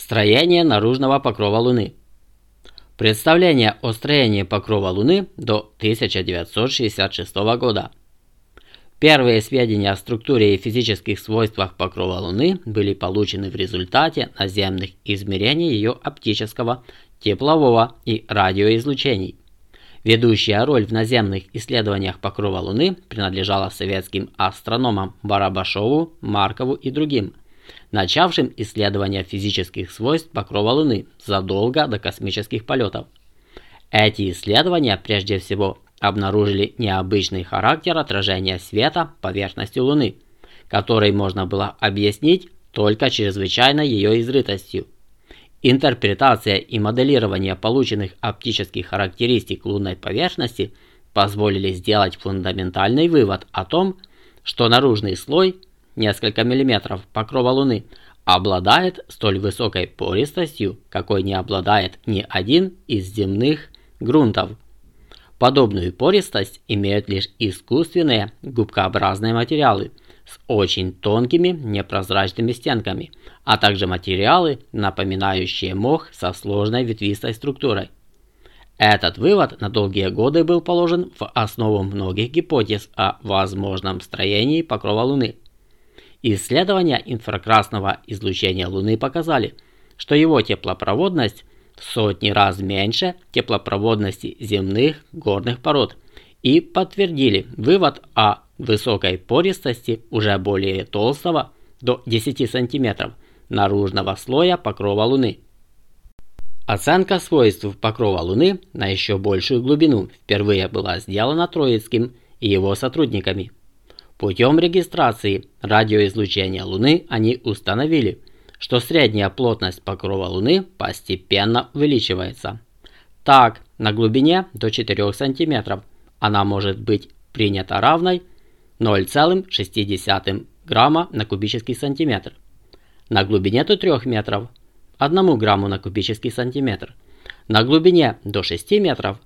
Строение наружного покрова Луны. Представление о строении покрова Луны до 1966 года. Первые сведения о структуре и физических свойствах покрова Луны были получены в результате наземных измерений ее оптического, теплового и радиоизлучений. Ведущая роль в наземных исследованиях покрова Луны принадлежала советским астрономам Барабашову, Маркову и другим, начавшим исследование физических свойств покрова Луны задолго до космических полетов. Эти исследования прежде всего обнаружили необычный характер отражения света поверхности Луны, который можно было объяснить только чрезвычайной ее изрытостью. Интерпретация и моделирование полученных оптических характеристик лунной поверхности позволили сделать фундаментальный вывод о том, что наружный слой, несколько миллиметров покрова Луны, обладает столь высокой пористостью, какой не обладает ни один из земных грунтов. Подобную пористость имеют лишь искусственные губкообразные материалы с очень тонкими непрозрачными стенками, а также материалы, напоминающие мох со сложной ветвистой структурой. Этот вывод на долгие годы был положен в основу многих гипотез о возможном строении покрова Луны. Исследования инфракрасного излучения Луны показали, что его теплопроводность в сотни раз меньше теплопроводности земных горных пород и подтвердили вывод о высокой пористости уже более толстого до 10 см наружного слоя покрова Луны. Оценка свойств покрова Луны на еще большую глубину впервые была сделана Троицким и его сотрудниками. Путем регистрации радиоизлучения Луны они установили, что средняя плотность покрова Луны постепенно увеличивается. Так, на глубине до 4 см она может быть принята равной 0,6 грамма на кубический сантиметр. На глубине до 3 метров 1 грамму на кубический сантиметр. На глубине до 6 метров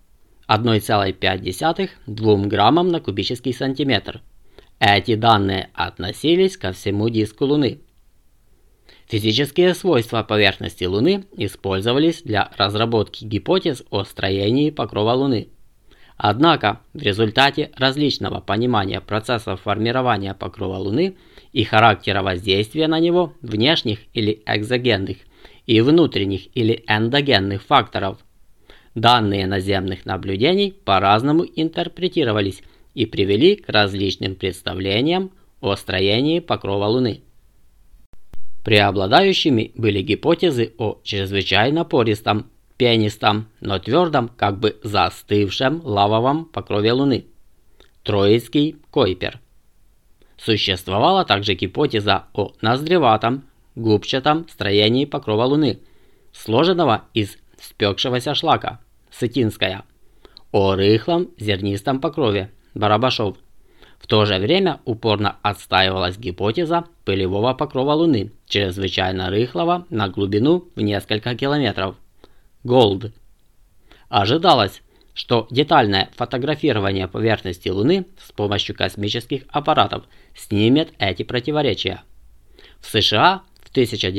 1,5-2 граммам на кубический сантиметр. Эти данные относились ко всему диску Луны. Физические свойства поверхности Луны использовались для разработки гипотез о строении покрова Луны. Однако, в результате различного понимания процессов формирования покрова Луны и характера воздействия на него внешних или экзогенных и внутренних или эндогенных факторов, данные наземных наблюдений по-разному интерпретировались и привели к различным представлениям о строении покрова Луны. Преобладающими были гипотезы о чрезвычайно пористом, пенистом, но твердом, как бы застывшем лавовом покрове Луны. Троицкий, Койпер. Существовала также гипотеза о ноздреватом, губчатом строении покрова Луны, сложенного из спекшегося шлака, Сытинская, о рыхлом зернистом покрове, Барабашов. В то же время упорно отстаивалась гипотеза пылевого покрова Луны, чрезвычайно рыхлого на глубину в несколько километров, Голд. Ожидалось, что детальное фотографирование поверхности Луны с помощью космических аппаратов снимет эти противоречия. В США в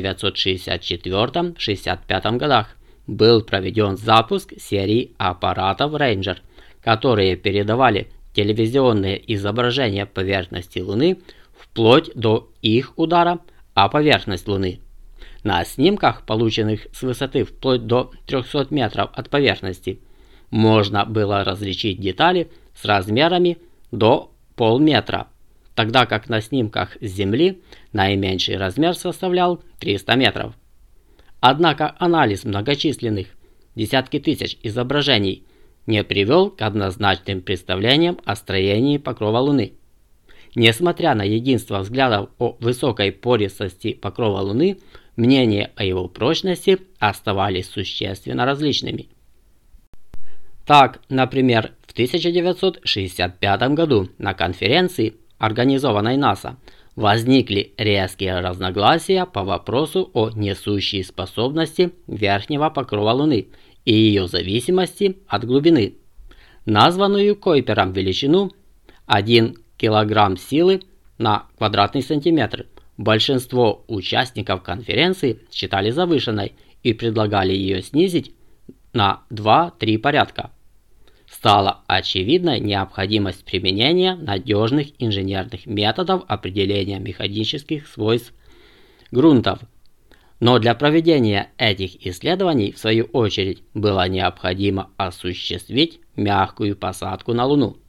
1964-65 годах был проведен запуск серии аппаратов Ranger, которые передавали телевизионные изображения поверхности Луны вплоть до их удара о поверхность Луны. На снимках, полученных с высоты вплоть до 300 метров от поверхности, можно было различить детали с размерами до полметра, тогда как на снимках с Земли наименьший размер составлял 300 метров. Однако анализ многочисленных, десятки тысяч изображений не привел к однозначным представлениям о строении покрова Луны. Несмотря на единство взглядов о высокой пористости покрова Луны, мнения о его прочности оставались существенно различными. Так, например, в 1965 году на конференции, организованной НАСА, возникли резкие разногласия по вопросу о несущей способности верхнего покрова Луны и ее зависимости от глубины. Названную Койпером величину 1 кг силы на квадратный сантиметр большинство участников конференции считали завышенной и предлагали ее снизить на 2-3 порядка. Стала очевидной необходимость применения надежных инженерных методов определения механических свойств грунтов. Но для проведения этих исследований, в свою очередь, было необходимо осуществить мягкую посадку на Луну.